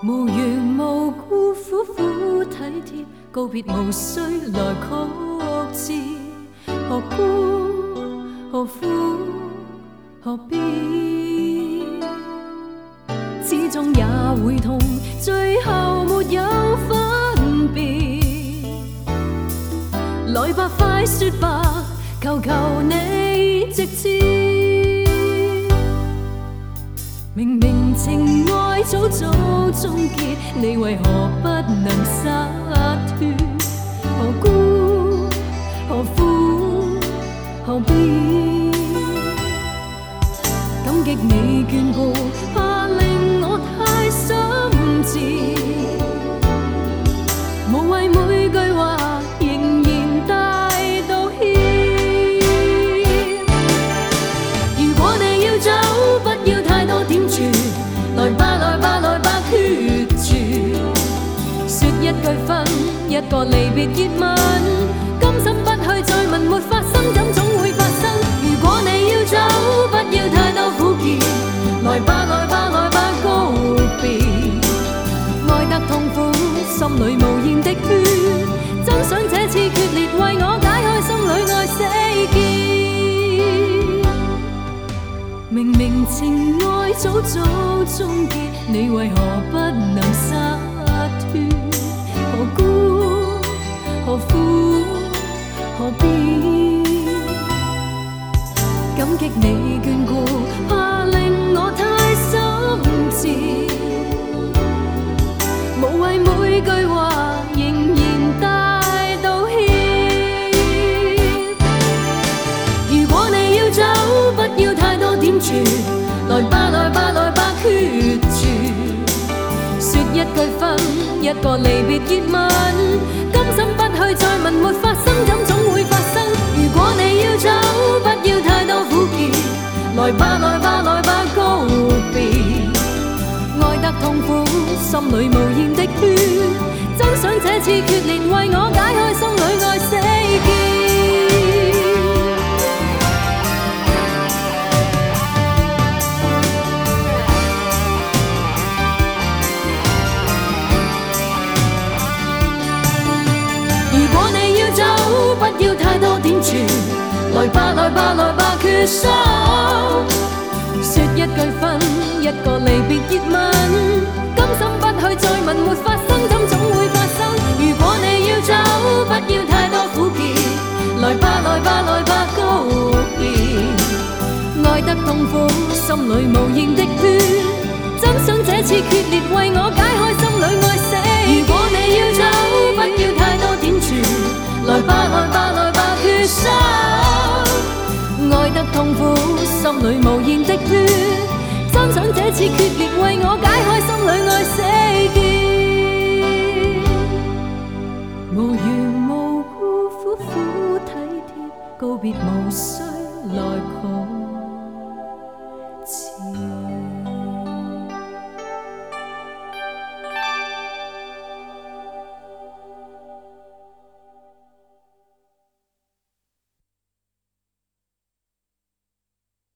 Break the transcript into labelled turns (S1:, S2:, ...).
S1: 無緣無故苦苦體貼，告別無需來曲折，何故何苦何必？始終也會痛，最後沒有分別。來吧，快說吧，求求你直接。明明情愛早早終結，你為何不能灑脫？何故何苦何必？感激你眷顧，怕令我太心切。無謂每句話仍然帶道歉。如果你要走，不要太多點住，來吧來吧來吧決絕。說一句分，一個離別熱吻，甘心不去再問，沒發生怎總會發生。如果你要走，不要太多苦澀，來吧來吧來吧告別。愛得痛苦，心裏無言的血，真想這次決裂為我解開心裏愛死結。明明情愛早早終結，你為何不能灑脫？何故何苦何必？感激你眷顧，怕令我太心切。無謂每句話仍然帶道歉。如果你要走，不要太多點住，來吧來吧來吧決絕。說一句分，一個離別熱吻，甘心不去再問，沒發生怎總會發生。如果你要走，不要太多苦澀，來吧來吧來吧告別。愛得痛苦，心裏無言的血，真想這次決裂為我解開心裏愛死結。如果你要走，不要太多點住，來吧來吧來吧決心。說一句分，一個離別熱吻，甘心不去再問，沒發生怎總會發生。如果你要走，不要太多苦澀，來吧來吧來吧告別。愛得痛苦，心裏無言的血，真想這次決裂為我解開心裏愛死。如果你要走，不要太多點住，來吧來吧來吧決心。愛得痛苦，心裏無言的血，真想這次決裂為我解